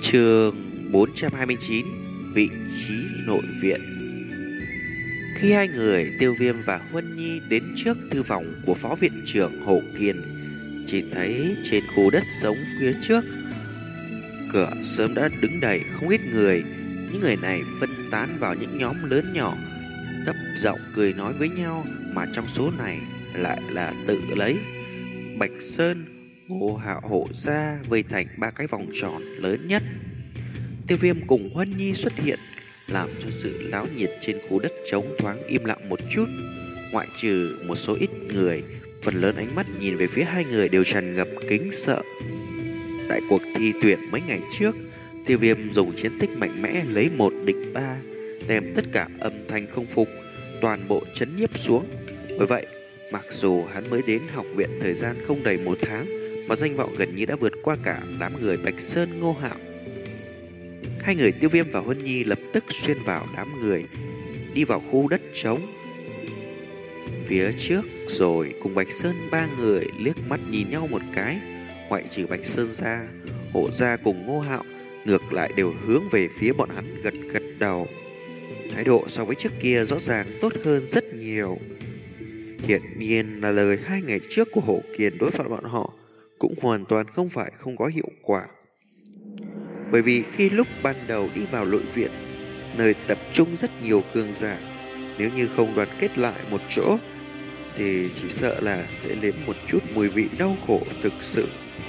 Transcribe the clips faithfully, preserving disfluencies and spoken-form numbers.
Chương bốn trăm hai mươi chín. Vị trí nội viện. Khi hai người Tiêu Viêm và Huân Nhi đến trước thư phòng của phó viện trưởng Hồ Kiền, chỉ thấy trên khu đất trống phía trước cửa sớm đã đứng đầy không ít người. Những người này phân tán vào những nhóm lớn nhỏ, thấp giọng cười nói với nhau, mà trong số này lại là tự lấy Bạch Sơn, Ngô Hạo, Hộ Gia vây thành ba cái vòng tròn lớn nhất. Tiêu Viêm cùng Huân Nhi xuất hiện, làm cho sự náo nhiệt trên khu đất trống thoáng im lặng một chút. Ngoại trừ một số ít người, phần lớn ánh mắt nhìn về phía hai người đều tràn ngập kính sợ. Tại cuộc thi tuyển mấy ngày trước, Tiêu Viêm dùng chiến tích mạnh mẽ lấy một địch ba, đem tất cả âm thanh không phục toàn bộ trấn nhiếp xuống. Bởi vậy, mặc dù hắn mới đến học viện thời gian không đầy một tháng, mà danh vọng gần như đã vượt qua cả đám người Bạch Sơn, Ngô Hạo. Hai người Tiêu Viêm và Huân Nhi lập tức xuyên vào đám người, đi vào khu đất trống phía trước, rồi cùng Bạch Sơn ba người liếc mắt nhìn nhau một cái. Ngoại trừ Bạch Sơn ra, Hộ Gia cùng Ngô Hạo ngược lại đều hướng về phía bọn hắn gật gật đầu. Thái độ so với trước kia rõ ràng tốt hơn rất nhiều. Hiển nhiên là lời hai ngày trước của Hổ Kiền đối phó bọn họ cũng hoàn toàn không phải không có hiệu quả. Bởi vì khi lúc ban đầu đi vào nội viện, nơi tập trung rất nhiều cường giả, nếu như không đoàn kết lại một chỗ thì chỉ sợ là sẽ nếm một chút mùi vị đau khổ thực sự.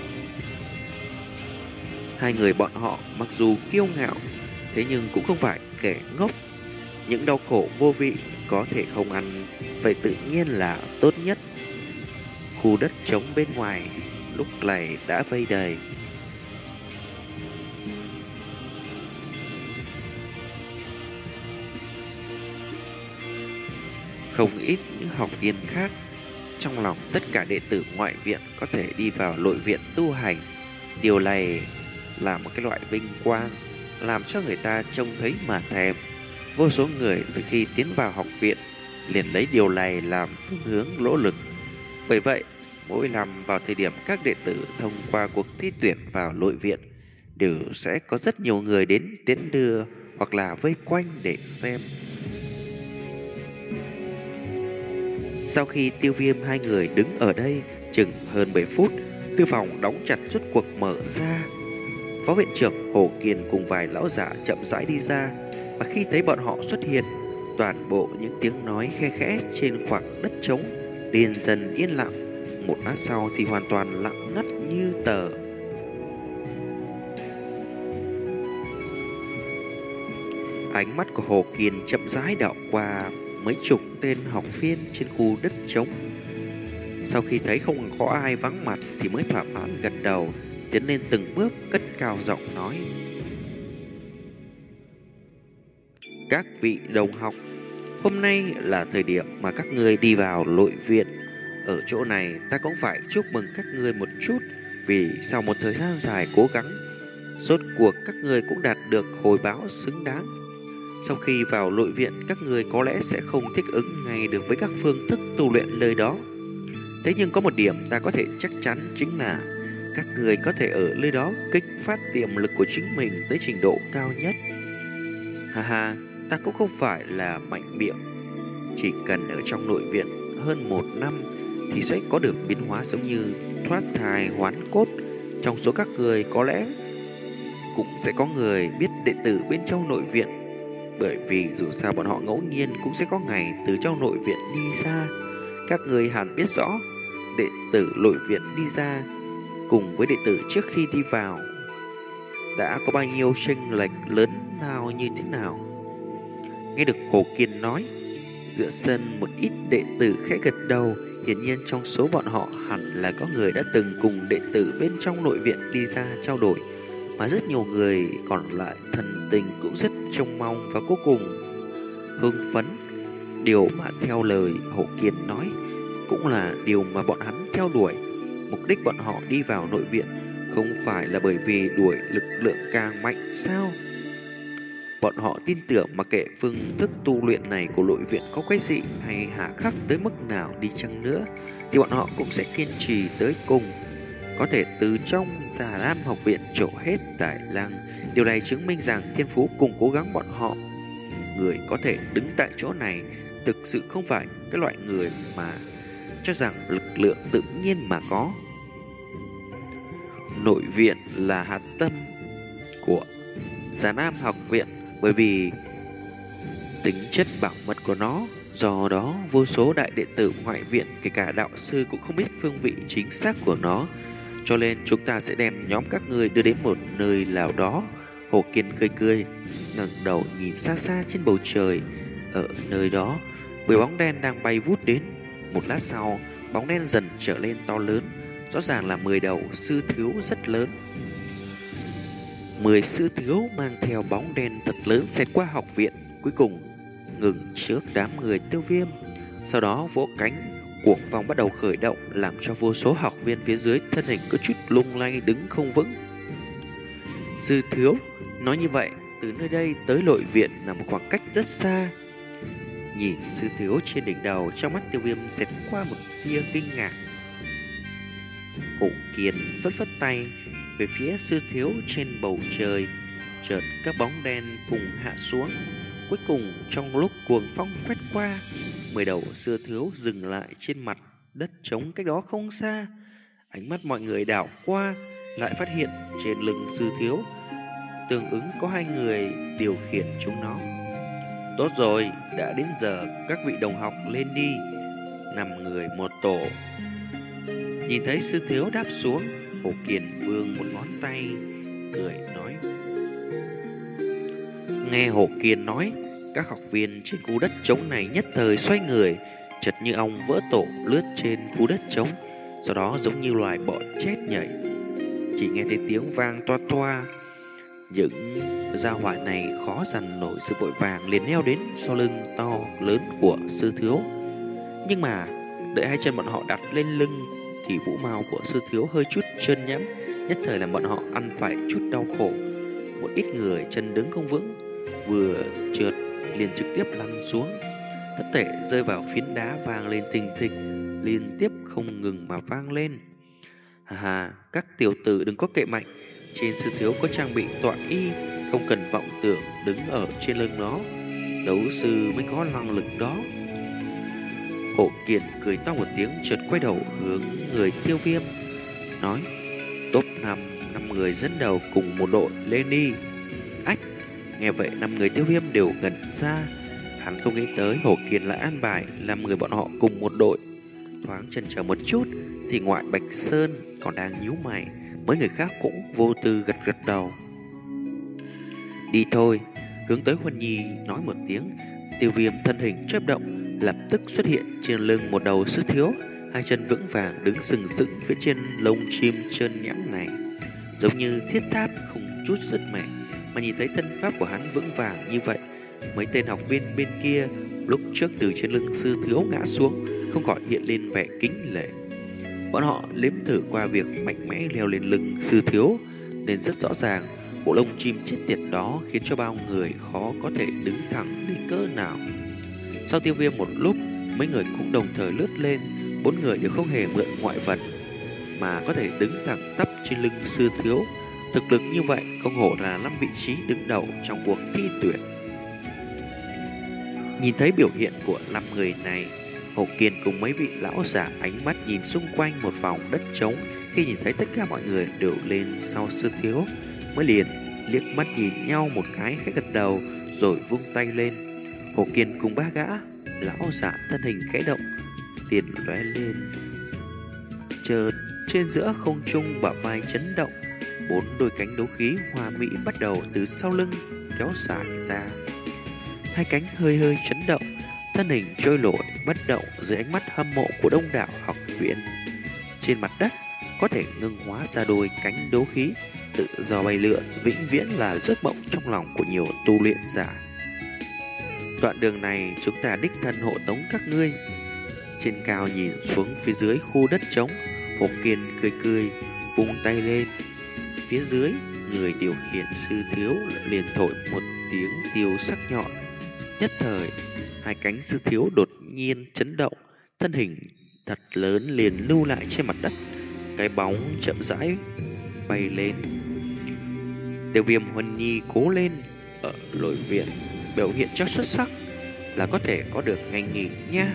Hai người bọn họ mặc dù kiêu ngạo, thế nhưng cũng không phải kẻ ngốc. Những đau khổ vô vị có thể không ăn, vậy tự nhiên là tốt nhất. Khu đất trống bên ngoài lúc này đã vây đầy. Không ít những học viên khác. Trong lòng tất cả đệ tử ngoại viện có thể đi vào nội viện tu hành. Điều này là một cái loại vinh quang, làm cho người ta trông thấy mà thèm. Vô số người từ khi tiến vào học viện liền lấy điều này làm phương hướng nỗ lực. Bởi vậy, mỗi năm vào thời điểm các đệ tử thông qua cuộc thi tuyển vào nội viện, đều sẽ có rất nhiều người đến tiến đưa hoặc là vây quanh để xem. Sau khi Tiêu Viêm hai người đứng ở đây chừng hơn bảy phút, thư phòng đóng chặt rốt cuộc mở ra. Phó viện trưởng Hồ Kiền cùng vài lão giả chậm rãi đi ra, và khi thấy bọn họ xuất hiện, toàn bộ những tiếng nói khe khẽ trên khoảng đất trống liền dần yên lặng. Một lát sau thì hoàn toàn lặng ngắt như tờ. Ánh mắt của Hồ Kiền chậm rãi đảo qua mấy chục tên học viên trên khu đất trống. Sau khi thấy không có ai vắng mặt thì mới thỏa mãn gật đầu, tiến lên từng bước cất cao giọng nói: "Các vị đồng học, hôm nay là thời điểm mà các ngươi đi vào nội viện. Ở chỗ này ta cũng phải chúc mừng các ngươi một chút, vì sau một thời gian dài cố gắng, rốt cuộc các ngươi cũng đạt được hồi báo xứng đáng. Sau khi vào nội viện, các ngươi có lẽ sẽ không thích ứng ngay được với các phương thức tu luyện nơi đó. Thế nhưng có một điểm ta có thể chắc chắn, chính là các người có thể ở nơi đó kích phát tiềm lực của chính mình tới trình độ cao nhất. Ha ha, ta cũng không phải là mạnh miệng. Chỉ cần ở trong nội viện hơn một năm thì sẽ có được biến hóa giống như thoát thai hoán cốt. Trong số các người có lẽ cũng sẽ có người biết đệ tử bên trong nội viện, bởi vì dù sao bọn họ ngẫu nhiên cũng sẽ có ngày từ trong nội viện đi ra. Các người hẳn biết rõ đệ tử nội viện đi ra cùng với đệ tử trước khi đi vào đã có bao nhiêu chênh lệch lớn nào như thế nào." Nghe được Hồ Kiền nói, giữa sân một ít đệ tử khẽ gật đầu. Hiển nhiên trong số bọn họ hẳn là có người đã từng cùng đệ tử bên trong nội viện đi ra trao đổi, mà rất nhiều người còn lại thần tình cũng rất trông mong và vô cùng hưng phấn. Điều mà theo lời Hồ Kiền nói cũng là điều mà bọn hắn theo đuổi. Mục đích bọn họ đi vào nội viện không phải là bởi vì đuổi lực lượng càng mạnh sao? Bọn họ tin tưởng mặc kệ phương thức tu luyện này của nội viện có quái dị hay hà khắc tới mức nào đi chăng nữa, thì bọn họ cũng sẽ kiên trì tới cùng. Có thể từ trong Già Lam học viện trổ hết tài năng, Điều này chứng minh rằng thiên phú cùng cố gắng bọn họ. Người có thể đứng tại chỗ này thực sự không phải cái loại người mà cho rằng lực lượng tự nhiên mà có. Nội viện là hạt tâm của Già Nam học viện bởi vì tính chất bảo mật của nó. Do đó, vô số đại đệ tử ngoại viện, kể cả đạo sư cũng không biết phương vị chính xác của nó. Cho nên chúng ta sẽ đem nhóm các người đưa đến một nơi nào đó. Hồ Kiên cười cười, ngẩng đầu nhìn xa xa trên bầu trời. Ở nơi đó, mười bóng đen đang bay vút đến. Một lát sau, bóng đen dần trở lên to lớn, rõ ràng là mười đầu sư thiếu rất lớn. Mười sư thiếu mang theo bóng đen thật lớn xẹt qua học viện, cuối cùng ngừng trước đám người Tiêu Viêm. Sau đó vỗ cánh, cuồng phong bắt đầu khởi động, làm cho vô số học viên phía dưới thân hình có chút lung lay đứng không vững. Sư thiếu nói như vậy, từ nơi đây tới nội viện là một khoảng cách rất xa. Nhìn sư thiếu trên đỉnh đầu, trong mắt Tiêu Viêm xẹt qua một tia kinh ngạc. Hổ Kiền phất phất tay về phía sư thiếu trên bầu trời, chợt các bóng đen cùng hạ xuống. Cuối cùng trong lúc cuồng phong quét qua, mười đầu sư thiếu dừng lại trên mặt đất trống cách đó không xa. Ánh mắt mọi người đảo qua, lại phát hiện trên lưng sư thiếu tương ứng có hai người điều khiển chúng nó. Tốt rồi, đã đến giờ các vị đồng học lên đi. Năm người một tổ. Nhìn thấy sư thiếu đáp xuống, Hồ Kiền vương một ngón tay, cười nói. Nghe Hồ Kiền nói, các học viên trên khu đất trống này nhất thời xoay người, chợt như ong vỡ tổ lướt trên khu đất trống, sau đó giống như loài bọ chết nhảy. Chỉ nghe thấy tiếng vang toa toa. Những gia hỏa này khó dằn nổi sự vội vàng, liền leo đến sau lưng to lớn của sư thiếu. Nhưng mà đợi hai chân bọn họ đặt lên lưng thì vũ mao của sư thiếu hơi chút trơn nhẵn, nhất thời làm bọn họ ăn phải chút đau khổ. Một ít người chân đứng không vững, vừa trượt liền trực tiếp lăn xuống, thất thể rơi vào phiến đá vang lên thình thịch, liên tiếp không ngừng mà vang lên. Hà hà, các tiểu tử đừng có kệ mạnh, trên sư thiếu có trang bị tọa y, không cần vọng tưởng đứng ở trên lưng nó. Đấu sư mới có năng lực đó. Hổ Kiền cười to một tiếng, chợt quay đầu hướng người Tiêu Viêm, nói: Top năm, năm người dẫn đầu cùng một đội lên đi. Ách, nghe vậy năm người Tiêu Viêm đều ngẩn ra. Hắn không nghĩ tới Hổ Kiền lại an bài làm người bọn họ cùng một đội. Thoáng chần chờ một chút thì ngoại Bạch Sơn còn đang nhíu mày, mấy người khác cũng vô tư gật gật đầu. Đi thôi. Hướng tới Huân Nhi nói một tiếng, Tiêu Viêm thân hình chớp động, lập tức xuất hiện trên lưng một đầu sư thiếu, hai chân vững vàng đứng sừng sững phía trên lông chim trơn nhẵn này, giống như thiết tháp không chút sứt mẻ. Mà nhìn thấy thân pháp của hắn vững vàng như vậy, mấy tên học viên bên kia lúc trước từ trên lưng sư thiếu ngã xuống, không khỏi hiện lên vẻ kính lệ. Bọn họ nếm thử qua việc mạnh mẽ leo lên lưng sư thiếu, nên rất rõ ràng bộ lông chim chết tiệt đó khiến cho bao người khó có thể đứng thẳng đến cỡ nào. Sau Tiêu Viêm một lúc, mấy người cũng đồng thời lướt lên, bốn người đều không hề mượn ngoại vật mà có thể đứng thẳng tắp trên lưng sư thiếu. Thực lực như vậy không hổ là năm vị trí đứng đầu trong cuộc thi tuyển. Nhìn thấy biểu hiện của năm người này, Hồ Kiền cùng mấy vị lão giả ánh mắt nhìn xung quanh một vòng đất trống. Khi nhìn thấy tất cả mọi người đều lên sau sư thiếu, mới liền liếc mắt nhìn nhau một cái, khẽ gật đầu rồi vung tay lên. Hồ Kiền cùng ba gã lão giả thân hình khẽ động, tiền lóe lên, chợt trên giữa không trung bả vai chấn động, bốn đôi cánh đấu khí hoa mỹ bắt đầu từ sau lưng kéo dài ra. Hai cánh hơi hơi chấn động, thân hình trôi nổi bất động dưới ánh mắt hâm mộ của đông đảo học viện. Trên mặt đất có thể ngưng hóa ra đôi cánh đấu khí tự do bay lượn, vĩnh viễn là giấc mộng trong lòng của nhiều tu luyện giả. Đoạn đường này chúng ta đích thân hộ tống các ngươi. Trên cao nhìn xuống phía dưới khu đất trống, Hồ Kiền cười cười vung tay lên. Phía dưới, người điều khiển sư thiếu liền thổi một tiếng tiêu sắc nhọn. Nhất thời, hai cánh sư thiếu đột nhiên chấn động, thân hình thật lớn liền lưu lại trên mặt đất. Cái bóng chậm rãi bay lên, Tiêu Viêm, Huân Nhi cố lên. Ở nội viện biểu hiện cho xuất sắc là có thể có được ngày nghỉ nha.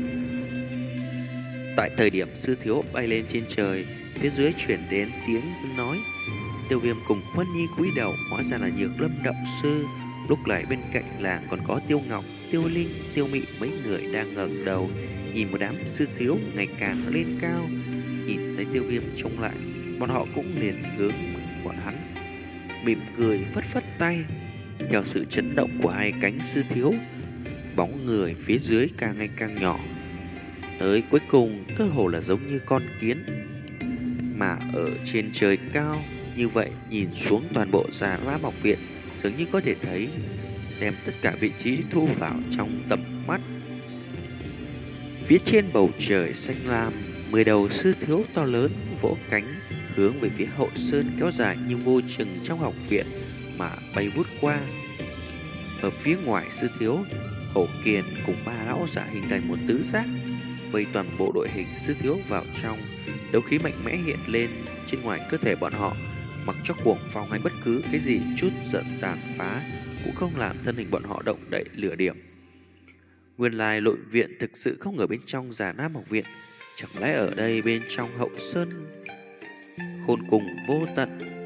Tại thời điểm sư thiếu bay lên trên trời, phía dưới chuyển đến tiếng nói. Tiêu Viêm cùng Huân Nhi cúi đầu, hóa ra là Nhược Lâm đạo sư. Lúc này bên cạnh làng còn có Tiêu Ngọc, Tiêu Linh, Tiêu Mị mấy người đang ngẩng đầu nhìn một đám sư thiếu ngày càng lên cao. Nhìn thấy Tiêu Viêm trông lại, bọn họ cũng liền hướng bọn hắn mỉm cười phất phất tay. Theo sự chấn động của hai cánh sư thiếu, bóng người phía dưới càng ngày càng nhỏ, tới cuối cùng cơ hồ là giống như con kiến. Mà ở trên trời cao như vậy, nhìn xuống toàn bộ Già Lam học viện, dường như có thể thấy đem tất cả vị trí thu vào trong tầm mắt. Phía trên bầu trời xanh lam, mười đầu sư thiếu to lớn vỗ cánh hướng về phía hậu sơn kéo dài như vô chừng trong học viện mà bay vút qua. Ở phía ngoài sư thiếu, Hổ Kiền cùng ba lão giả hình thành một tứ giác, vây toàn bộ đội hình sư thiếu vào trong. Đấu khí mạnh mẽ hiện lên trên ngoài cơ thể bọn họ, mặc cho cuồng phong hay bất cứ cái gì chút giận tàn phá cũng không làm thân hình bọn họ động đậy lửa điểm. Nguyên lai nội viện thực sự không ở bên trong Già Nam học viện, chẳng lẽ ở đây bên trong hậu sơn khôn cùng vô tận.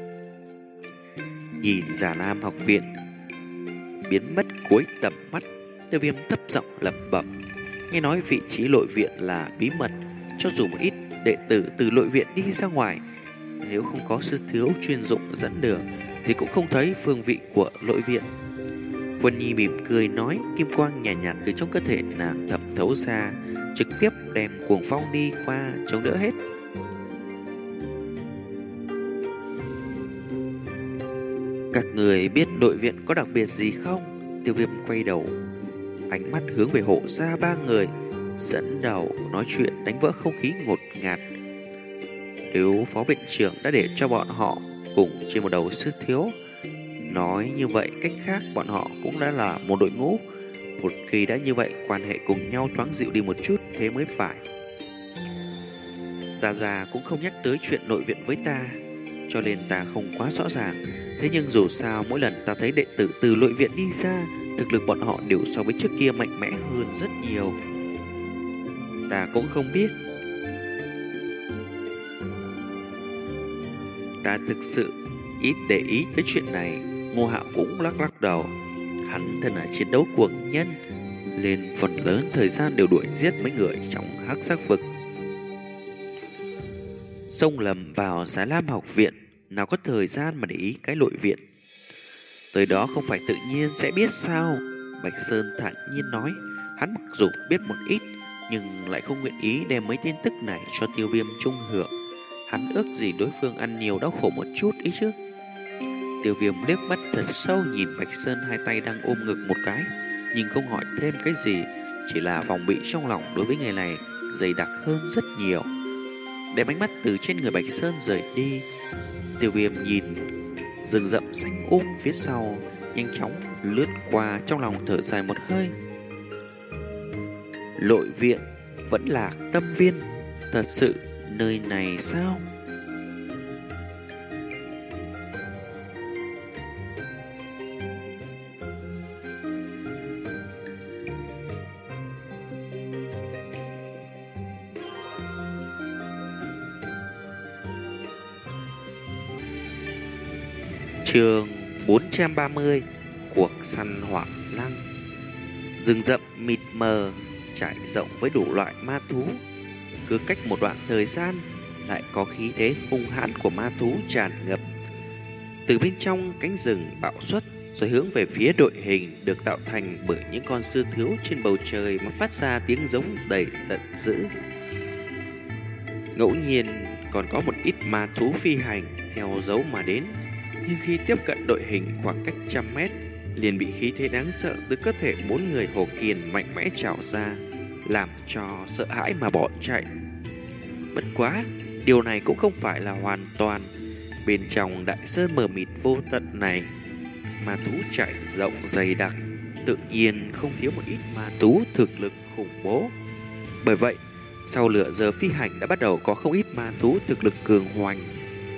Nhìn Già Nam học viện biến mất cuối tầm mắt, Tiêu Viêm thấp giọng lẩm bẩm. Nghe nói vị trí nội viện là bí mật, cho dù một ít đệ tử từ nội viện đi ra ngoài, nếu không có sư thiếu chuyên dụng dẫn đường thì cũng không thấy phương vị của nội viện. Quân Nhi mỉm cười nói, kim quang nhàn nhạt, nhạt từ trong cơ thể nàng thẩm thấu ra, trực tiếp đem cuồng phong đi qua chống đỡ hết. Các người biết nội viện có đặc biệt gì không? Tiêu Viêm quay đầu, ánh mắt hướng về hộ gia ba người, dẫn đầu nói chuyện đánh vỡ không khí ngột ngạt. Nếu phó viện trưởng đã để cho bọn họ cùng trên một đầu sư thiếu, nói như vậy cách khác bọn họ cũng đã là một đội ngũ. Một khi đã như vậy, quan hệ cùng nhau thoáng dịu đi một chút thế mới phải. Gia Gia cũng không nhắc tới chuyện nội viện với ta, cho nên ta không quá rõ ràng. Thế nhưng dù sao mỗi lần ta thấy đệ tử từ nội viện đi ra, thực lực bọn họ đều so với trước kia mạnh mẽ hơn rất nhiều. Ta cũng không biết. Ta thực sự ít để ý tới chuyện này. Ngô Hạo cũng lắc lắc đầu. Hắn thân là chiến đấu cuồng nhân, nên phần lớn thời gian đều đuổi giết mấy người trong hắc sắc vực. Xông lầm vào Giá Lam học viện, nào có thời gian mà để ý cái nội viện. Tới đó không phải tự nhiên sẽ biết sao? Bạch Sơn thản nhiên nói. Hắn mặc dù biết một ít, nhưng lại không nguyện ý đem mấy tin tức này cho Tiêu Viêm trung hưởng. Hắn ước gì đối phương ăn nhiều đau khổ một chút ý chứ. Tiêu Viêm liếc mắt thật sâu nhìn Bạch Sơn hai tay đang ôm ngực một cái, nhưng không hỏi thêm cái gì, chỉ là phòng bị trong lòng đối với người này dày đặc hơn rất nhiều. Đem ánh mắt từ trên người Bạch Sơn rời đi, Tiêu Viêm nhìn rừng rậm xanh um phía sau, nhanh chóng lướt qua, trong lòng thở dài một hơi. Nội viện vẫn là tâm viên, thật sự nơi này sao? Chương bốn trăm ba mươi. Cuộc săn hỏa lăng. Rừng rậm mịt mờ trải rộng với đủ loại ma thú. Cứ cách một đoạn thời gian lại có khí thế hung hãn của ma thú tràn ngập. Từ bên trong cánh rừng bạo xuất, rồi hướng về phía đội hình được tạo thành bởi những con sư thiếu trên bầu trời mà phát ra tiếng giống đầy giận dữ. Ngẫu nhiên còn có một ít ma thú phi hành theo dấu mà đến, nhưng khi tiếp cận đội hình khoảng cách trăm mét, liền bị khí thế đáng sợ từ cơ thể bốn người Hồ Kiền mạnh mẽ trào ra, làm cho sợ hãi mà bỏ chạy. Bất quá, điều này cũng không phải là hoàn toàn. Bên trong đại sơn mờ mịt vô tận này, ma thú chạy rộng dày đặc, tự nhiên không thiếu một ít ma thú thực lực khủng bố. Bởi vậy, sau lửa giờ phi hành đã bắt đầu có không ít ma thú thực lực cường hoành.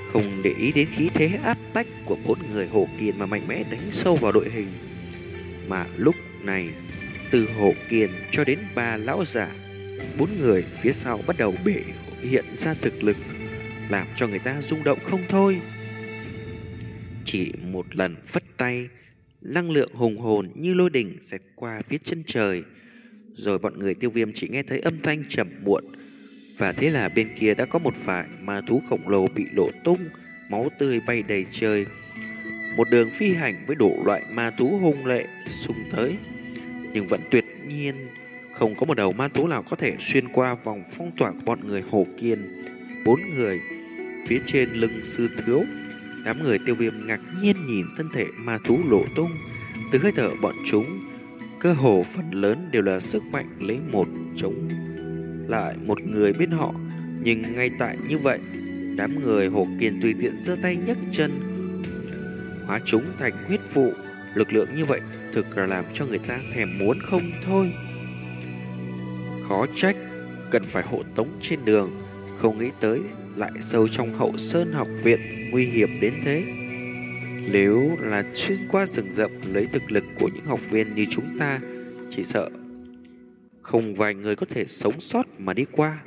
không để ý đến khí thế áp bách của bốn người Hồ Kiền mà mạnh mẽ đánh sâu vào đội hình. Mà lúc này, từ Hồ Kiền cho đến ba lão giả, bốn người phía sau bắt đầu biểu hiện ra thực lực, làm cho người ta rung động không thôi. Chỉ một lần phất tay, năng lượng hùng hồn như lôi đình xẹt qua phía chân trời, rồi bọn người Tiêu Viêm chỉ nghe thấy âm thanh trầm muộn. Và thế là bên kia đã có một vài ma thú khổng lồ bị nổ tung, máu tươi bay đầy trời. Một đường phi hành với đủ loại ma thú hung lệ xung tới, nhưng vẫn tuyệt nhiên không có một đầu ma thú nào có thể xuyên qua vòng phong tỏa của bọn người Hồ Kiền. Bốn người phía trên lưng Sư Thiếu, đám người Tiêu Viêm ngạc nhiên nhìn thân thể ma thú nổ tung. Từ hơi thở bọn chúng, cơ hồ phần lớn đều là sức mạnh lấy một chống lại một người bên họ. Nhưng ngay tại như vậy, đám người Hồ Kiền tùy tiện giơ tay nhấc chân, hóa chúng thành huyết vụ. Lực lượng như vậy thực là làm cho người ta thèm muốn không thôi. Khó trách cần phải hộ tống trên đường, không nghĩ tới lại sâu trong hậu sơn học viện nguy hiểm đến thế. Nếu là xuyên qua rừng rậm lấy thực lực của những học viên như chúng ta, chỉ sợ không vài người có thể sống sót mà đi qua.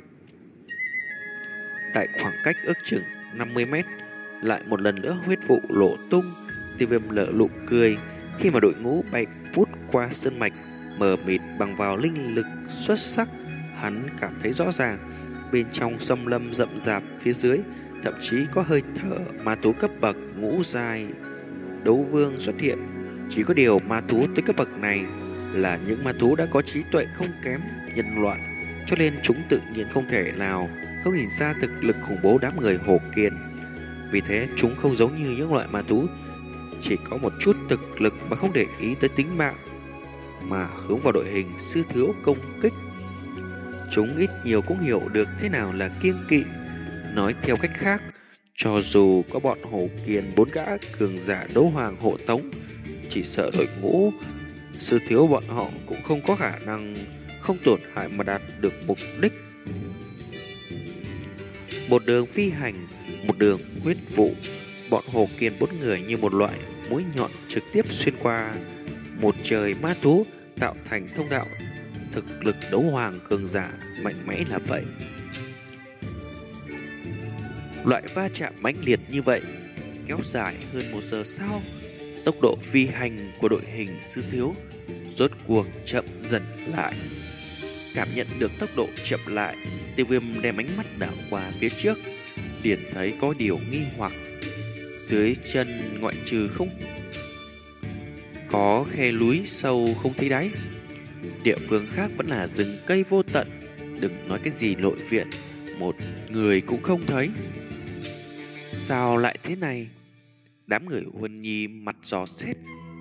Tại khoảng cách ước chừng năm mươi mét, lại một lần nữa huyết vụ lộ tung. Tiêu Viêm lở lụ cười khi mà đội ngũ bay vút qua sơn mạch mờ mịt bằng vào linh lực xuất sắc. Hắn cảm thấy rõ ràng bên trong xâm lâm rậm rạp phía dưới thậm chí có hơi thở ma thú cấp bậc ngũ giai đấu vương xuất hiện. Chỉ có điều ma thú tới cấp bậc này là những ma thú đã có trí tuệ không kém nhân loại, cho nên chúng tự nhiên không thể nào không nhìn ra thực lực khủng bố đám người Hồ Kiền. Vì thế chúng không giống như những loại ma thú chỉ có một chút thực lực mà không để ý tới tính mạng, mà hướng vào đội hình Sư Thiếu công kích. Chúng ít nhiều cũng hiểu được thế nào là kiêng kỵ. Nói theo cách khác, cho dù có bọn Hồ Kiền bốn gã cường giả đấu hoàng hộ tống, chỉ sợ đội ngũ Sư Thiếu bọn họ cũng không có khả năng không tổn hại mà đạt được mục đích. Một đường phi hành, một đường huyết vụ, bọn Hồ Kiền bốn người như một loại mũi nhọn trực tiếp xuyên qua một trời ma thú, tạo thành thông đạo. Thực lực đấu hoàng cường giả mạnh mẽ là vậy. Loại va chạm mãnh liệt như vậy kéo dài hơn một giờ sau, tốc độ phi hành của đội hình Sư Thiếu rốt cuộc chậm dần lại. Cảm nhận được tốc độ chậm lại, Tiêu Viêm đem ánh mắt đảo qua phía trước, liền thấy có điều nghi hoặc. Dưới chân ngoại trừ không có khe núi sâu không thấy đáy, địa phương khác vẫn là rừng cây vô tận. Đừng nói cái gì nội viện, một người cũng không thấy. Sao lại thế này? Đám người Huân Nhi mặt giò xét.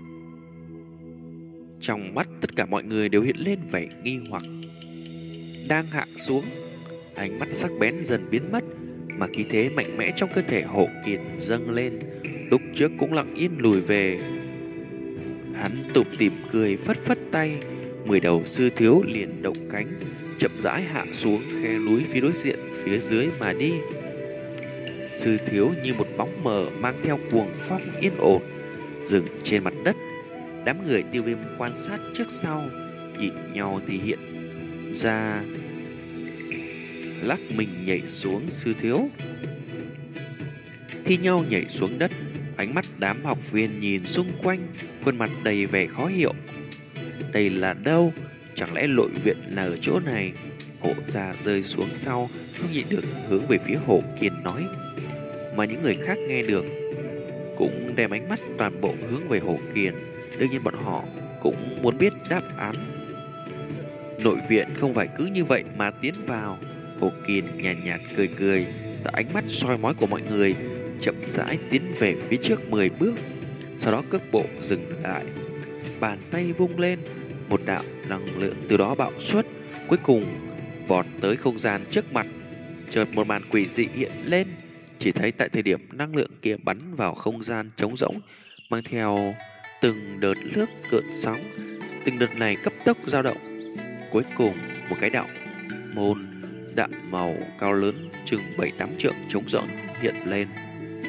Trong mắt tất cả mọi người đều hiện lên vẻ nghi hoặc. Đang hạ xuống, ánh mắt sắc bén dần biến mất, mà khí thế mạnh mẽ trong cơ thể Hồ Kiền dâng lên, lúc trước cũng lặng yên lùi về. Hắn tủm tỉm cười phất phất tay, mười đầu Sư Thiếu liền động cánh, chậm rãi hạ xuống khe núi phía đối diện phía dưới mà đi. Sư Thiếu như một bóng mờ mang theo cuồng phong yên ổn dừng trên mặt đất. Đám người Tiêu Viêm quan sát trước sau, nhìn nhau thì hiện ra lắc mình nhảy xuống Sư Thiếu, thi nhau nhảy xuống đất. Ánh mắt đám học viên nhìn xung quanh, khuôn mặt đầy vẻ khó hiểu. Đây là đâu? Chẳng lẽ nội viện là ở chỗ này? Hộ già rơi xuống sau, không nhịn được hướng về phía Hồ Kiền nói. Mà những người khác nghe được cũng đem ánh mắt toàn bộ hướng về Hồ Kiền. Đương nhiên bọn họ cũng muốn biết đáp án. Nội viện không phải cứ như vậy mà tiến vào. Hồ Kiền nhàn nhạt, nhạt cười cười, tại ánh mắt soi mói của mọi người, chậm rãi tiến về phía trước mười bước, sau đó cước bộ dừng lại, bàn tay vung lên, một đạo năng lượng từ đó bạo xuất, cuối cùng vọt tới không gian trước mặt. Chợt một màn quỷ dị hiện lên, chỉ thấy tại thời điểm năng lượng kia bắn vào không gian trống rỗng, mang theo từng đợt nước gợn sóng, từng đợt này cấp tốc dao động. Cuối cùng một cái đạo môn đạm màu cao lớn chừng bảy tám trượng trống rỗng hiện lên.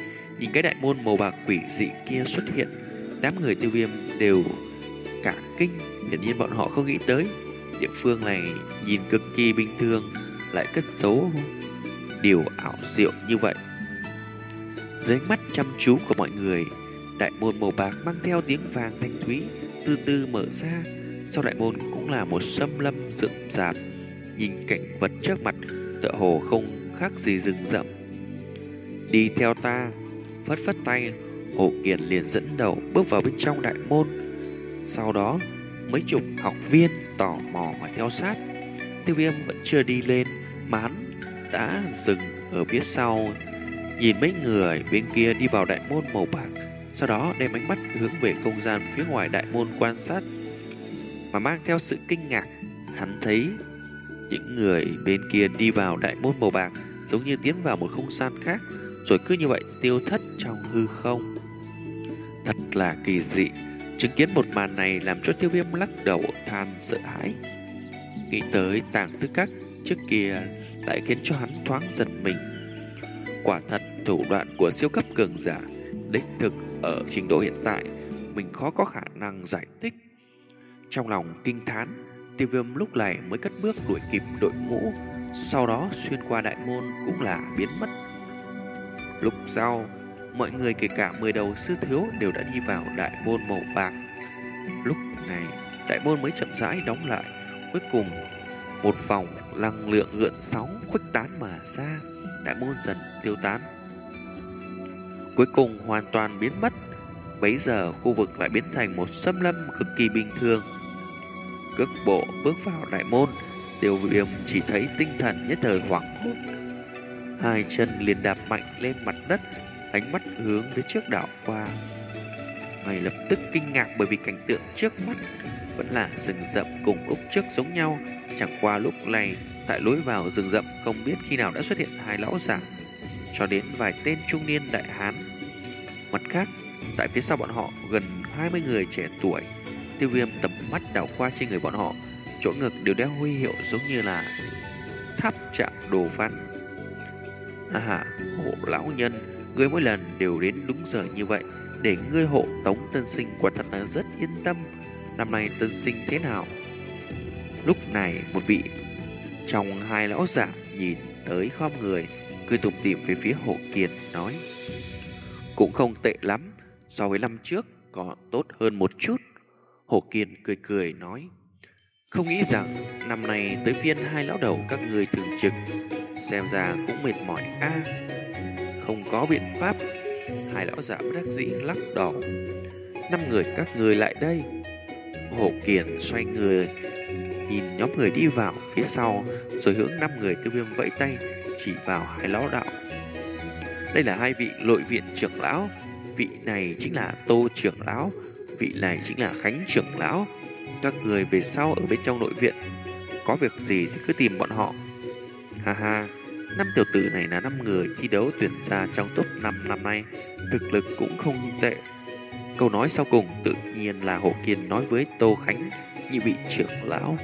Nhìn cái đại môn màu bạc quỷ dị kia xuất hiện, đám người Tiêu Viêm đều cả kinh. Hiển nhiên bọn họ không nghĩ tới địa phương này nhìn cực kỳ bình thường lại cất giấu điều ảo diệu như vậy. Dưới ánh mắt chăm chú của mọi người, đại môn màu bạc mang theo tiếng vàng thanh thúy từ từ mở ra. Sau đại môn cũng là một xâm lâm rậm rạp, nhìn cảnh vật trước mặt tựa hồ không khác gì rừng rậm. Đi theo ta. Phất phất tay, Hồ Kiệt liền dẫn đầu bước vào bên trong đại môn. Sau đó mấy chục học viên tò mò mà theo sát. Tiêu Viêm vẫn chưa đi lên mà hắn đã dừng ở phía sau, nhìn mấy người bên kia đi vào đại môn màu bạc, sau đó đem ánh mắt hướng về không gian phía ngoài đại môn quan sát, mà mang theo sự kinh ngạc. Hắn thấy những người bên kia đi vào đại môn màu bạc giống như tiến vào một không gian khác, rồi cứ như vậy tiêu thất trong hư không. Thật là kỳ dị. Chứng kiến một màn này làm cho Tiêu Viêm lắc đầu than sợ hãi. Nghĩ tới Tàng Tư Các trước kia lại khiến cho hắn thoáng giật mình. Quả thật thủ đoạn của siêu cấp cường giả đích thực ở trình độ hiện tại mình khó có khả năng giải thích. Trong lòng kinh thán, Tiêu Viêm lúc này mới cất bước đuổi kịp đội ngũ, sau đó xuyên qua đại môn cũng là biến mất. Lúc sau, mọi người kể cả mười đầu sư thiếu đều đã đi vào đại môn màu bạc. Lúc này, đại môn mới chậm rãi đóng lại. Cuối cùng, một vòng năng lượng gợn sóng khuếch tán mà ra, đại môn dần tiêu tán, cuối cùng hoàn toàn biến mất. Bấy giờ khu vực lại biến thành một xâm lâm cực kỳ bình thường. Cước bộ bước vào đại môn, Tiêu Viêm chỉ thấy tinh thần nhất thời hoảng hốt, hai chân liền đạp mạnh lên mặt đất, ánh mắt hướng phía trước đảo qua. Ngay lập tức kinh ngạc bởi vì cảnh tượng trước mắt vẫn là rừng rậm cùng lúc trước giống nhau, chẳng qua lúc này tại lối vào rừng rậm không biết khi nào đã xuất hiện hai lão giả cho đến vài tên trung niên đại hán. Mặt khác, tại phía sau bọn họ gần hai mươi người trẻ tuổi. Tiêu Viêm tầm mắt đảo qua trên người bọn họ, chỗ ngực đều đeo huy hiệu giống như là tháp chạm đồ văn. À hà, hộ lão nhân, ngươi mỗi lần đều đến đúng giờ như vậy, để ngươi hộ tống tân sinh quả thật là rất yên tâm. Năm nay tân sinh thế nào? Lúc này một vị trong hai lão giả nhìn tới khom người, cười tủm tỉm về phía Hộ Kiệt nói: cũng không tệ lắm, so với năm trước có tốt hơn một chút. Hộ Kiệt cười cười nói: không nghĩ rằng năm nay tới phiên hai lão đầu các ngươi thường trực, xem ra cũng mệt mỏi a. À, không có biện pháp. Hai lão giả bất đắc dĩ lắc đầu. Năm người các ngươi lại đây. Hộ Kiệt xoay người nhìn nhóm người đi vào phía sau, rồi hướng năm người Tiêu Viêm vẫy tay chỉ vào hai lão đạo. Đây là hai vị nội viện trưởng lão, vị này chính là Tô trưởng lão, vị này chính là Khánh trưởng lão. Các người về sau ở bên trong nội viện có việc gì thì cứ tìm bọn họ. Ha ha, năm tiểu tử này là năm người thi đấu tuyển ra trong top năm năm nay, thực lực cũng không tệ. Câu nói sau cùng tự nhiên là Hộ Kiên nói với Tô Khánh, nhị vị trưởng lão.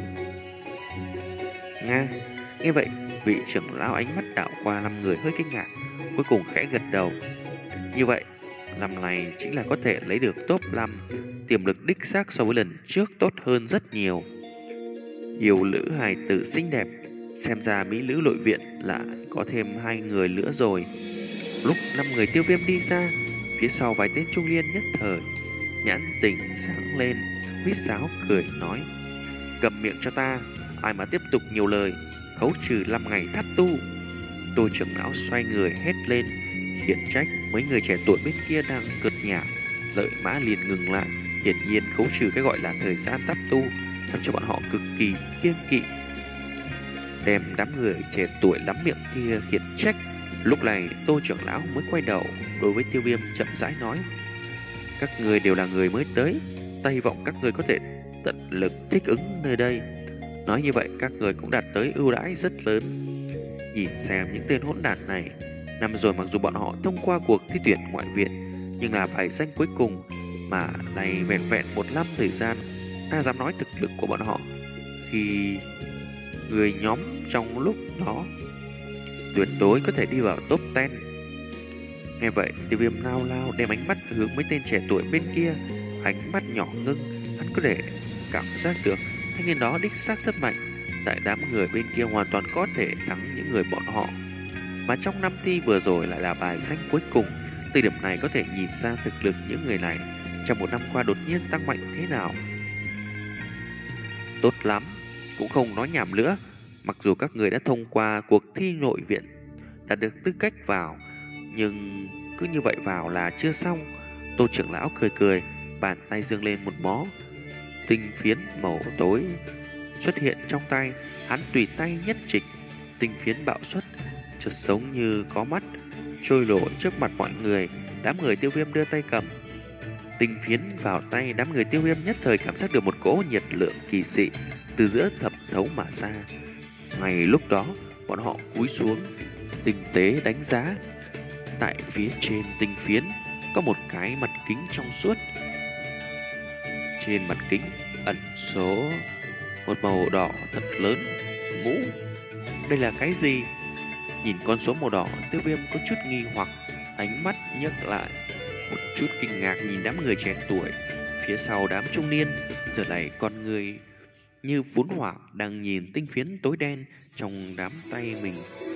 Nga, nghe vậy, vị trưởng lão ánh mắt đảo qua năm người hơi kinh ngạc, cuối cùng khẽ gật đầu. Như vậy, năm này chính là có thể lấy được top năm, tiềm lực đích xác so với lần trước tốt hơn rất nhiều. Yêu nữ hài tử xinh đẹp, xem ra mỹ nữ nội viện là có thêm hai người nữa rồi. Lúc năm người Tiêu Viêm đi ra, phía sau vài tên trung niên nhất thời nhãn tình sáng lên, huýt sáo cười nói: cầm miệng cho ta, ai mà tiếp tục nhiều lời, khấu trừ năm ngày thắt tu. Tô trưởng lão xoay người hét lên, khiển trách mấy người trẻ tuổi bên kia đang cợt nhả. Lợi Mã liền ngừng lại, hiển nhiên khấu trừ cái gọi là thời gian thắt tu, làm cho bọn họ cực kỳ kiêng kỵ. Đem đám người trẻ tuổi lắm miệng kia khiển trách. Lúc này Tô trưởng lão mới quay đầu đối với Tiêu Viêm chậm rãi nói: các người đều là người mới tới, ta hy vọng các người có thể tận lực thích ứng nơi đây. Nói như vậy các người cũng đạt tới ưu đãi rất lớn. Nhìn xem những tên hỗn đản này, năm rồi mặc dù bọn họ thông qua cuộc thi tuyển ngoại viện, nhưng là bài danh cuối cùng, mà này vẹn vẹn một năm thời gian, ta dám nói thực lực của bọn họ khi người nhóm trong lúc đó tuyệt đối có thể đi vào top mười. Nghe vậy, Tiêu Viêm lao lao đem ánh mắt hướng mấy tên trẻ tuổi bên kia. Ánh mắt nhỏ ngưng, hắn có thể cảm giác được thanh niên đó đích xác rất mạnh. Tại đám người bên kia hoàn toàn có thể thắng những người bọn họ. Mà trong năm thi vừa rồi lại là bài danh cuối cùng. Từ điểm này có thể nhìn ra thực lực những người này trong một năm qua đột nhiên tăng mạnh thế nào. Tốt lắm, cũng không nói nhảm nữa. Mặc dù các người đã thông qua cuộc thi nội viện, đã được tư cách vào, nhưng cứ như vậy vào là chưa xong. Tô trưởng lão cười cười, bàn tay giương lên một mó tinh phiến màu tối xuất hiện trong tay. Hắn tùy tay nhất trịch, tinh phiến bạo xuất, chợt giống như có mắt, trôi nổi trước mặt mọi người. Đám người Tiêu Viêm đưa tay cầm tinh phiến vào tay, đám người Tiêu Viêm nhất thời cảm giác được một cỗ nhiệt lượng kỳ dị từ giữa thẩm thấu mà ra. Ngay lúc đó, bọn họ cúi xuống, tinh tế đánh giá. Tại phía trên tinh phiến có một cái mặt kính trong suốt. Trên mặt kính ẩn số một màu đỏ thật lớn. Ngũ, đây là cái gì? Nhìn con số màu đỏ, Tiêu Viêm có chút nghi hoặc, ánh mắt nhấc lại, một chút kinh ngạc nhìn đám người trẻ tuổi phía sau đám trung niên. Giờ này con người như vốn hỏa đang nhìn tinh phiến tối đen trong đám tay mình.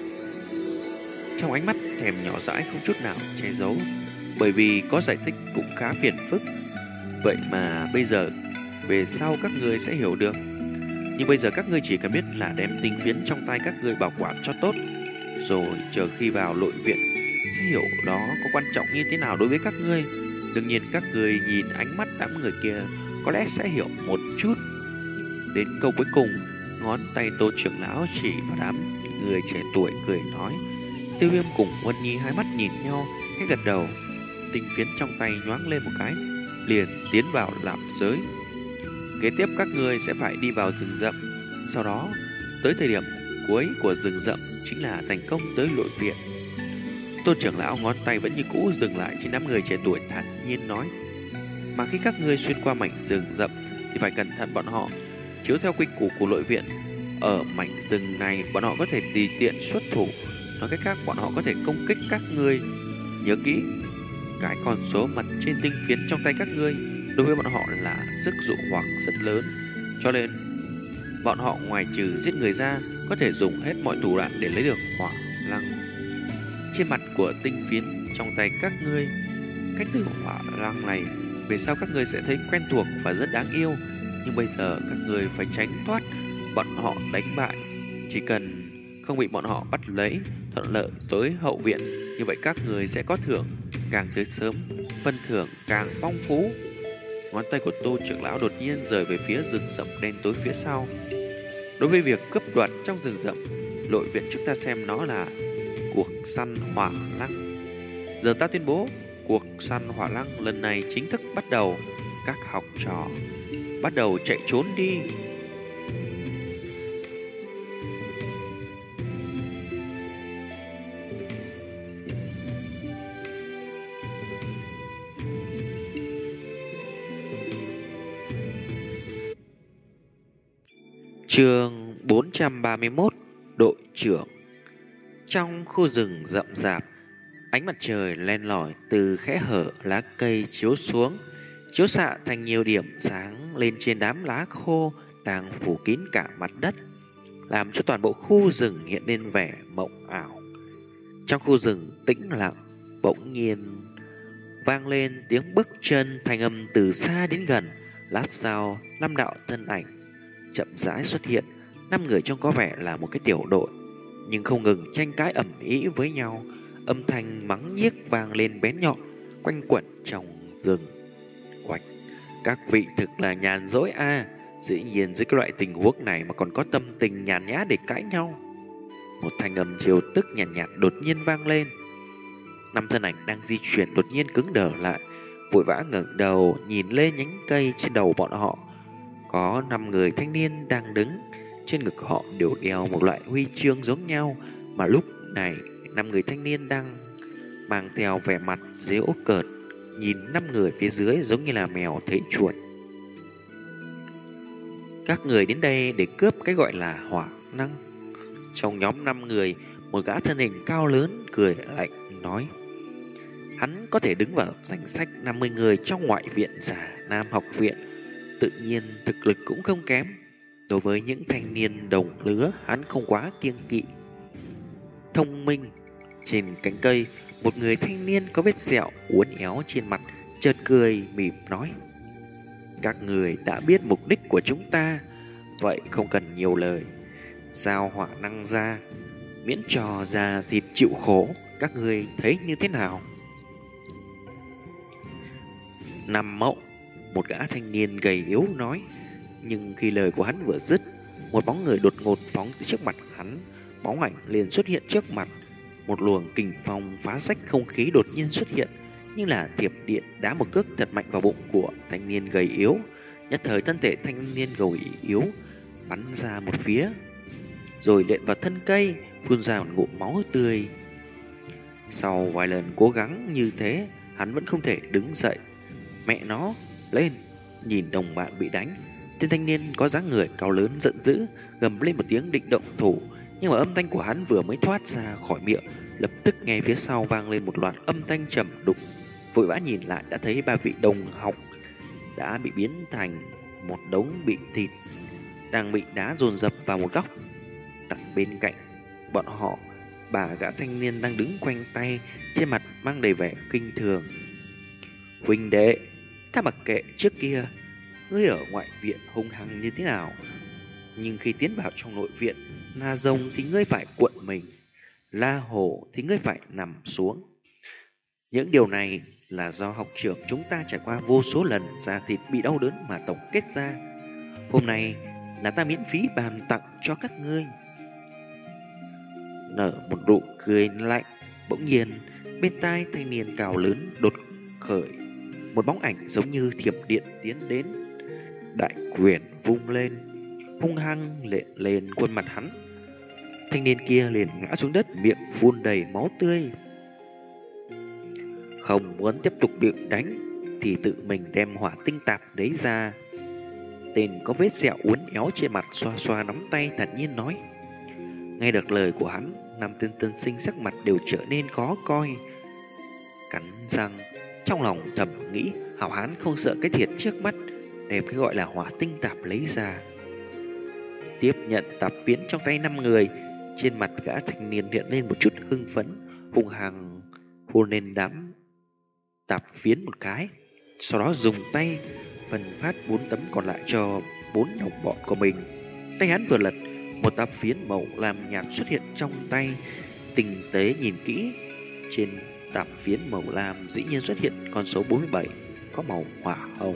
Trong ánh mắt thèm nhỏ dãi không chút nào che giấu, bởi vì có giải thích cũng khá phiền phức. Vậy mà bây giờ về sau các người sẽ hiểu được. Nhưng bây giờ các ngươi chỉ cần biết là đem tinh phiến trong tay các ngươi bảo quản cho tốt, rồi chờ khi vào nội viện sẽ hiểu đó có quan trọng như thế nào đối với các ngươi. Đương nhiên các ngươi nhìn ánh mắt đám người kia có lẽ sẽ hiểu một chút. Đến câu cuối cùng, ngón tay Tô trưởng lão chỉ vào đám người trẻ tuổi cười nói. Tiêu Viêm cùng Huân Nhi hai mắt nhìn nhau, khẽ gật đầu. Tinh phiến trong tay nhoáng lên một cái, liền tiến vào lạp giới. Kế tiếp các ngươi sẽ phải đi vào rừng rậm, sau đó tới thời điểm cuối của rừng rậm chính là thành công tới nội viện. Tôn trưởng lão ngón tay vẫn như cũ dừng lại trên đám người trẻ tuổi, thản nhiên nói. Mà khi các ngươi xuyên qua mảnh rừng rậm thì phải cẩn thận bọn họ. Chiếu theo quy củ của nội viện, ở mảnh rừng này bọn họ có thể tùy tiện xuất thủ, nói cách khác bọn họ có thể công kích các ngươi. Nhớ kỹ, cái con số mặt trên tinh phiến trong tay các ngươi đối với bọn họ là sức dụ hoặc rất lớn, cho nên bọn họ ngoài trừ giết người ra có thể dùng hết mọi thủ đoạn để lấy được hỏa lăng trên mặt của tinh phiến trong tay các ngươi. Cách từ hỏa lăng này về sau các ngươi sẽ thấy quen thuộc và rất đáng yêu, nhưng bây giờ các ngươi phải tránh thoát bọn họ đánh bại. Chỉ cần không bị bọn họ bắt lấy, thuận lợi tới hậu viện, như vậy các người sẽ có thưởng. Càng tới sớm, phân thưởng càng phong phú. Ngón tay của Tô trưởng lão đột nhiên rời về phía rừng rậm đen tối phía sau. Đối với việc cướp đoạt trong rừng rậm, nội viện chúng ta xem nó là cuộc săn hỏa lăng. Giờ ta tuyên bố, cuộc săn hỏa lăng lần này chính thức bắt đầu. Các học trò bắt đầu chạy trốn đi. Chương bốn trăm ba mươi mốt. Đội trưởng. Trong khu rừng rậm rạp, ánh mặt trời len lỏi từ kẽ hở lá cây chiếu xuống, chiếu xạ thành nhiều điểm sáng lên trên đám lá khô đang phủ kín cả mặt đất, làm cho toàn bộ khu rừng hiện lên vẻ mộng ảo. Trong khu rừng tĩnh lặng, bỗng nhiên vang lên tiếng bước chân, thanh âm từ xa đến gần. Lát sau, năm đạo thân ảnh chậm rãi xuất hiện. Năm người trông có vẻ là một cái tiểu đội, nhưng không ngừng tranh cãi ầm ĩ với nhau. Âm thanh mắng nhiếc vang lên bén nhọn, quanh quẩn trong rừng. Oạch, các vị thực là nhàn rỗi a à. Dĩ nhiên dưới cái loại tình huống này mà còn có tâm tình nhàn nhã để cãi nhau. Một thanh âm trêu tức nhàn nhạt, nhạt đột nhiên vang lên. Năm thân ảnh đang di chuyển đột nhiên cứng đờ lại, vội vã ngẩng đầu nhìn lên nhánh cây trên đầu bọn họ. Có năm người thanh niên đang đứng, trên ngực họ đều đeo một loại huy chương giống nhau, mà lúc này năm người thanh niên đang mang theo vẻ mặt giễu cợt, nhìn năm người phía dưới giống như là mèo thấy chuột. Các người đến đây để cướp cái gọi là hỏa năng. Trong nhóm năm người, một gã thân hình cao lớn cười lạnh nói. hắn có thể đứng vào danh sách năm mươi người trong ngoại viện giả Nam học viện, tự nhiên thực lực cũng không kém. Đối với những thanh niên đồng lứa, hắn không quá kiêng kỵ. Thông minh. Trên cánh cây, một người thanh niên có vết sẹo uốn éo trên mặt chợt cười mỉm nói: các người đã biết mục đích của chúng ta, vậy không cần nhiều lời, giao hỏa năng ra, miễn trò ra thịt chịu khổ, các người thấy như thế nào? Năm mậu, một gã thanh niên gầy yếu nói. Nhưng khi lời của hắn vừa dứt, một bóng người đột ngột phóng tới trước mặt hắn. Bóng ảnh liền xuất hiện trước mặt. Một luồng kình phong phá rách không khí đột nhiên xuất hiện, như là thiểm điện đá một cước thật mạnh vào bụng của thanh niên gầy yếu. Nhất thời thân thể thanh niên gầy yếu bắn ra một phía, rồi đệm vào thân cây, phun ra một ngụm máu tươi. Sau vài lần cố gắng như thế, hắn vẫn không thể đứng dậy. Mẹ nó, lên! Nhìn đồng bạn bị đánh, tên thanh niên có dáng người cao lớn giận dữ, gầm lên một tiếng định động thủ. Nhưng mà âm thanh của hắn vừa mới thoát ra khỏi miệng, lập tức nghe phía sau vang lên một loạt âm thanh trầm đục. Vội vã nhìn lại đã thấy ba vị đồng học đã bị biến thành một đống bị thịt, đang bị đá dồn dập vào một góc. Tại bên cạnh bọn họ, bà gã thanh niên đang đứng khoanh tay, trên mặt mang đầy vẻ kinh thường. Huynh đệ, ta mặc kệ trước kia ngươi ở ngoại viện hung hăng như thế nào, nhưng khi tiến vào trong nội viện, La Rồng thì ngươi phải cuộn mình, La Hổ thì ngươi phải nằm xuống. Những điều này là do học trưởng chúng ta trải qua vô số lần da thịt bị đau đớn mà tổng kết ra. Hôm nay là ta miễn phí bàn tặng cho các ngươi. Nở một nụ cười lạnh, bỗng nhiên bên tai thanh niên cao lớn đột khởi một bóng ảnh giống như thiểm điện tiến đến, đại quyền vung lên, hung hăng lệ lên khuôn mặt hắn. Thanh niên kia liền ngã xuống đất, miệng phun đầy máu tươi. Không muốn tiếp tục bị đánh thì tự mình đem hỏa tinh tạp đấy ra. Tên có vết sẹo uốn éo trên mặt xoa xoa nắm tay thản nhiên nói. Nghe được lời của hắn, năm tên tân sinh sắc mặt đều trở nên khó coi, cắn răng trong lòng thầm nghĩ hảo hán không sợ cái thiệt trước mắt, đem cái gọi là hỏa tinh tạp lấy ra. Tiếp nhận tạp phiến trong tay năm người, trên mặt gã thanh niên hiện lên một chút hưng phấn, hung hăng hôn lên đám tạp phiến một cái, sau đó dùng tay phân phát bốn tấm còn lại cho bốn đồng bọn của mình. Tay hắn vừa lật, một tạp phiến màu lam nhạt xuất hiện trong tay. Tinh tế nhìn kỹ, trên tạp phiến màu lam dĩ nhiên xuất hiện con số bốn mươi bảy, có màu hỏa hồng.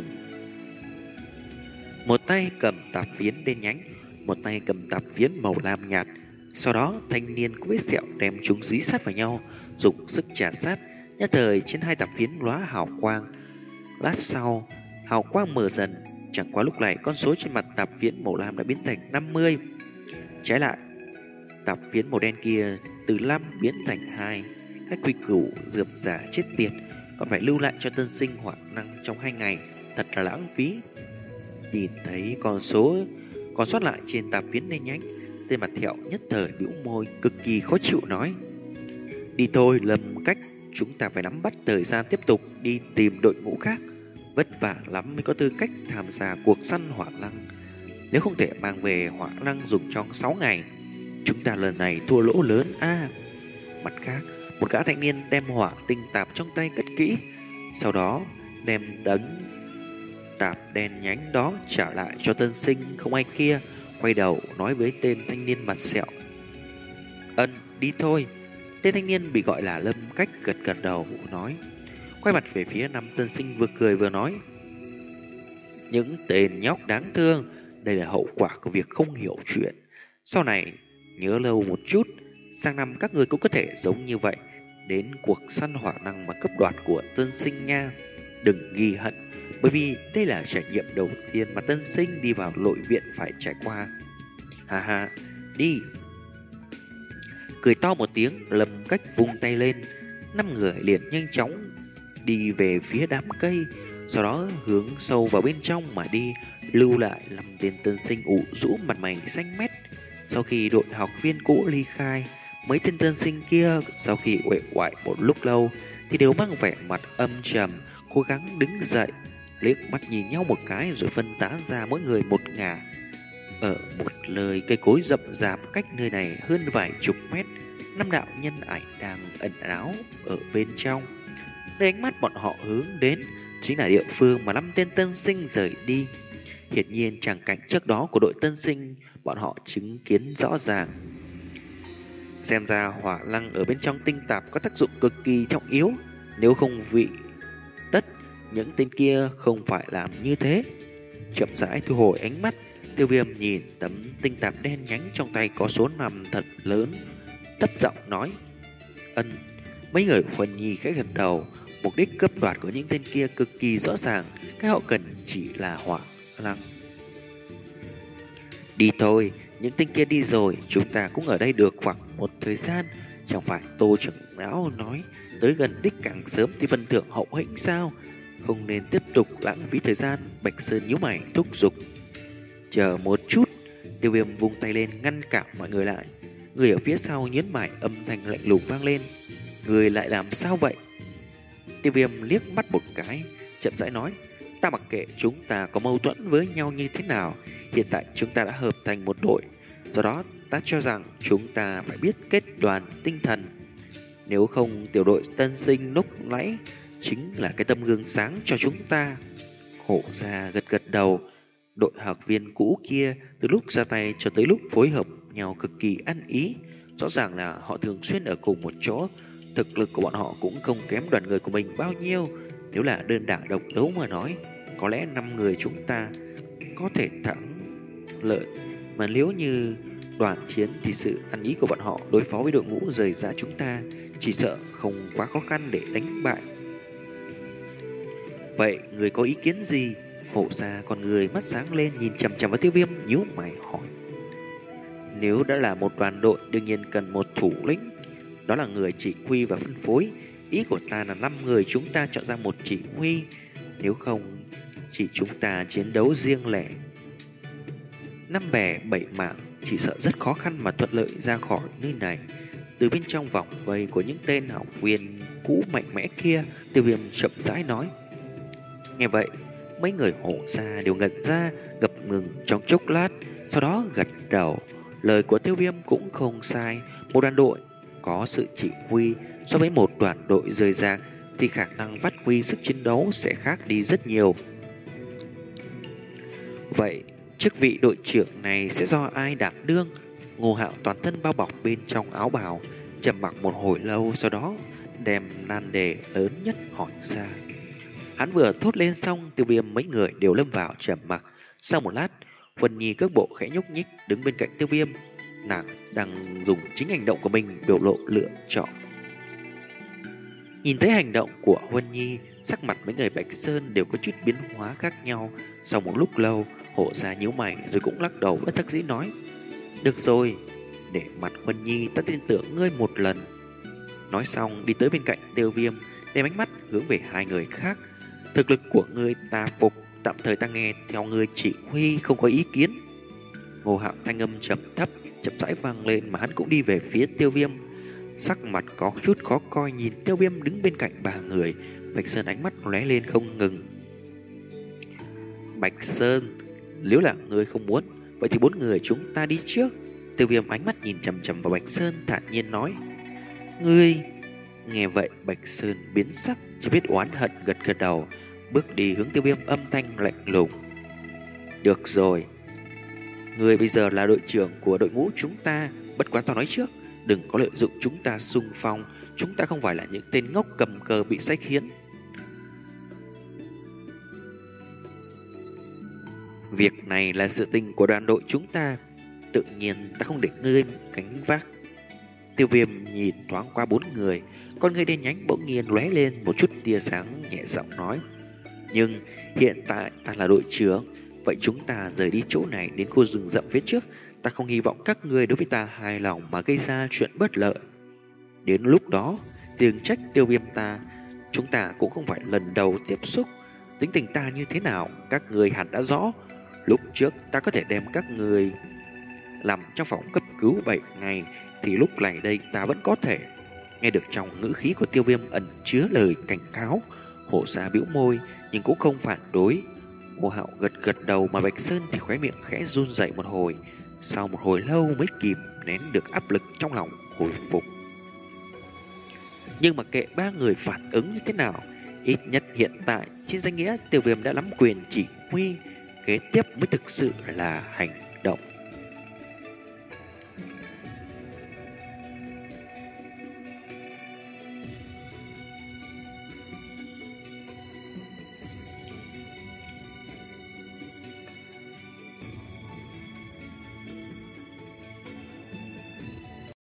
Một tay cầm tạp phiến đen nhánh, một tay cầm tạp phiến màu lam nhạt. Sau đó thanh niên có vết sẹo đem chúng dí sát vào nhau, dùng sức trả sát. Nhất thời trên hai tạp phiến lóa hào quang. Lát sau, hào quang mở dần. Chẳng qua lúc này con số trên mặt tạp phiến màu lam đã biến thành năm mươi. Trái lại, tạp phiến màu đen kia từ năm biến thành hai. Các quy củ dườm giả chết tiệt, còn phải lưu lại cho tân sinh hỏa năng trong hai ngày, thật là lãng phí. Nhìn thấy con số còn sót lại trên tạp phiến đen nhánh, tên mặt thẹo nhất thời bĩu môi, cực kỳ khó chịu nói. Đi thôi, Lâm Cách, chúng ta phải nắm bắt thời gian tiếp tục đi tìm đội ngũ khác. Vất vả lắm mới có tư cách tham gia cuộc săn hỏa lăng. Nếu không thể mang về hỏa lăng dùng trong sáu ngày, chúng ta lần này thua lỗ lớn a. À, mặt khác, một gã thanh niên đem hỏa tinh tạp trong tay cất kỹ, sau đó đem tấm tạp đen nhánh đó trả lại cho tân sinh không ai kia, quay đầu nói với tên thanh niên mặt sẹo. Ân, đi thôi. Tên thanh niên bị gọi là Lâm Cách gật gật đầu nói, quay mặt về phía năm tân sinh vừa cười vừa nói. Những tên nhóc đáng thương, đây là hậu quả của việc không hiểu chuyện. Sau này, nhớ lâu một chút, sang năm các người cũng có thể giống như vậy, đến cuộc săn hỏa năng mà cấp đoạt của tân sinh nha. Đừng ghi hận, bởi vì đây là trải nghiệm đầu tiên mà tân sinh đi vào nội viện phải trải qua. Ha ha, đi. Cười to một tiếng, Lâm Cách vung tay lên, năm người liền nhanh chóng đi về phía đám cây, sau đó hướng sâu vào bên trong mà đi, lưu lại năm tên tân sinh ủ rũ mặt mày xanh mét. Sau khi đội học viên cũ ly khai, mấy tên tân sinh kia sau khi uể oải một lúc lâu thì đều mang vẻ mặt âm trầm, cố gắng đứng dậy, liếc mắt nhìn nhau một cái rồi phân tán ra mỗi người một ngả. Ở một lời cây cối rậm rạp cách nơi này hơn vài chục mét, năm đạo nhân ảnh đang ẩn náu ở bên trong. Nơi ánh mắt bọn họ hướng đến chính là địa phương mà năm tên tân sinh rời đi. Hiển nhiên tràng cảnh trước đó của đội tân sinh bọn họ chứng kiến rõ ràng. Xem ra hỏa lăng ở bên trong tinh tạp có tác dụng cực kỳ trọng yếu, nếu không vị tất những tên kia không phải làm như thế. Chậm rãi thu hồi ánh mắt, Tiêu Viêm nhìn tấm tinh tạp đen nhánh trong tay có số năm thật lớn, thấp giọng nói: Ân. Mấy người Huân Nhi khẽ gật đầu. Mục đích cướp đoạt của những tên kia cực kỳ rõ ràng, cái họ cần chỉ là hỏa lăng. Đi thôi, những tên kia đi rồi, chúng ta cũng ở đây được khoảng một thời gian. Chẳng phải Tô trưởng lão nói tới gần đích càng sớm thì phần thưởng hậu hĩnh sao? Không nên tiếp tục lãng phí thời gian. Bạch Sơn nhíu mày thúc giục. Chờ một chút. Tiêu Viêm vung tay lên ngăn cản mọi người lại. Người ở phía sau nhấn mày, âm thanh lạnh lùng vang lên. Người lại làm sao vậy? Tiêu Viêm liếc mắt một cái, chậm rãi nói: Ta mặc kệ chúng ta có mâu thuẫn với nhau như thế nào, hiện tại chúng ta đã hợp thành một đội. Do đó ta cho rằng chúng ta phải biết kết đoàn tinh thần. Nếu không, tiểu đội tân sinh lúc nãy chính là cái tấm gương sáng cho chúng ta. Hổ ra gật gật đầu. Đội học viên cũ kia từ lúc ra tay cho tới lúc phối hợp nhau cực kỳ ăn ý. Rõ ràng là họ thường xuyên ở cùng một chỗ. Thực lực của bọn họ cũng không kém đoàn người của mình bao nhiêu. Nếu là đơn đả độc đấu mà nói, có lẽ năm người chúng ta có thể thắng lợi. Mà nếu như đoàn chiến thì sự ăn ý của bọn họ đối phó với đội ngũ rời rã chúng ta chỉ sợ không quá khó khăn để đánh bại. Vậy người có ý kiến gì? Hổ ra con người mắt sáng lên nhìn chằm chằm vào Tiêu Viêm, nhíu mày hỏi. Nếu đã là một đoàn đội, đương nhiên cần một thủ lĩnh, đó là người chỉ huy và phân phối. Ý của ta là năm người chúng ta chọn ra một chỉ huy, nếu không chỉ chúng ta chiến đấu riêng lẻ, năm bè bảy mảng, chỉ sợ rất khó khăn mà thuận lợi ra khỏi nơi này. Từ bên trong vòng vây của những tên học viên cũ mạnh mẽ kia, Tiêu Viêm chậm rãi nói. Nghe vậy, mấy người Hổ ra đều ngẩn ra, ngập ngừng trong chốc lát, sau đó gật đầu. Lời của Tiêu Viêm cũng không sai. Một đoàn đội có sự chỉ huy so với một đoàn đội rời rạc thì khả năng phát huy sức chiến đấu sẽ khác đi rất nhiều. Vậy chức vị đội trưởng này sẽ do ai đảm đương? Ngô Hạo toàn thân bao bọc bên trong áo bào, trầm mặc một hồi lâu, sau đó đem nan đề lớn nhất hỏi ra. Hắn vừa thốt lên xong, Tiêu Viêm mấy người đều lâm vào trầm mặc. Sau một lát, Huân Nhi cước bộ khẽ nhúc nhích đứng bên cạnh Tiêu Viêm. Nàng đang dùng chính hành động của mình biểu lộ lựa chọn. Nhìn thấy hành động của Huân Nhi, sắc mặt mấy người Bạch Sơn đều có chút biến hóa khác nhau. Sau một lúc lâu, Hổ ra nhíu mày rồi cũng lắc đầu bất đắc dĩ nói. Được rồi, để mặt Huân Nhi ta tin tưởng ngươi một lần. Nói xong đi tới bên cạnh Tiêu Viêm, đem ánh mắt hướng về hai người khác. Thực lực của ngươi ta phục, tạm thời ta nghe theo ngươi chỉ huy, không có ý kiến. Ngô Hạo thanh âm trầm thấp chậm rãi vang lên, mà hắn cũng đi về phía Tiêu Viêm. Sắc mặt có chút khó coi nhìn Tiêu Viêm đứng bên cạnh ba người. Bạch Sơn ánh mắt lóe lên không ngừng. Bạch Sơn, nếu là ngươi không muốn, vậy thì bốn người chúng ta đi trước. Tiêu Viêm ánh mắt nhìn chằm chằm vào Bạch Sơn, thản nhiên nói. Ngươi... Nghe vậy Bạch Sơn biến sắc, chỉ biết oán hận gật gật đầu, bước đi hướng Tiêu Viêm, âm thanh lạnh lùng. Được rồi, ngươi bây giờ là đội trưởng của đội ngũ chúng ta. Bất quá tao nói trước, đừng có lợi dụng chúng ta xung phong. Chúng ta không phải là những tên ngốc cầm cờ bị sai khiến. Việc này là sự tình của đoàn đội chúng ta, tự nhiên ta không để ngươi gánh vác. Tiêu Viêm nhìn thoáng qua bốn người, con người đen nhánh bỗng nhiên lóe lên một chút tia sáng, nhẹ giọng nói. Nhưng hiện tại ta là đội trưởng, vậy chúng ta rời đi chỗ này đến khu rừng rậm phía trước. Ta không hy vọng các ngươi đối với ta hài lòng mà gây ra chuyện bất lợi. Đến lúc đó, tiền trách Tiêu Viêm ta, chúng ta cũng không phải lần đầu tiếp xúc. Tính tình ta như thế nào, các ngươi hẳn đã rõ. Lúc trước ta có thể đem các ngươi làm trong phòng cấp cứu bảy ngày, thì lúc này đây ta vẫn có thể. Nghe được trong ngữ khí của Tiêu Viêm ẩn chứa lời cảnh cáo, Hổ Sa bĩu môi nhưng cũng không phản đối. Ngô Hạo gật gật đầu mà Bạch Sơn thì khóe miệng khẽ run rẩy một hồi, sau một hồi lâu mới kìm nén được áp lực trong lòng hồi phục. Nhưng mà kệ ba người phản ứng như thế nào, ít nhất hiện tại trên danh nghĩa Tiêu Viêm đã nắm quyền chỉ huy, kế tiếp mới thực sự là hành động.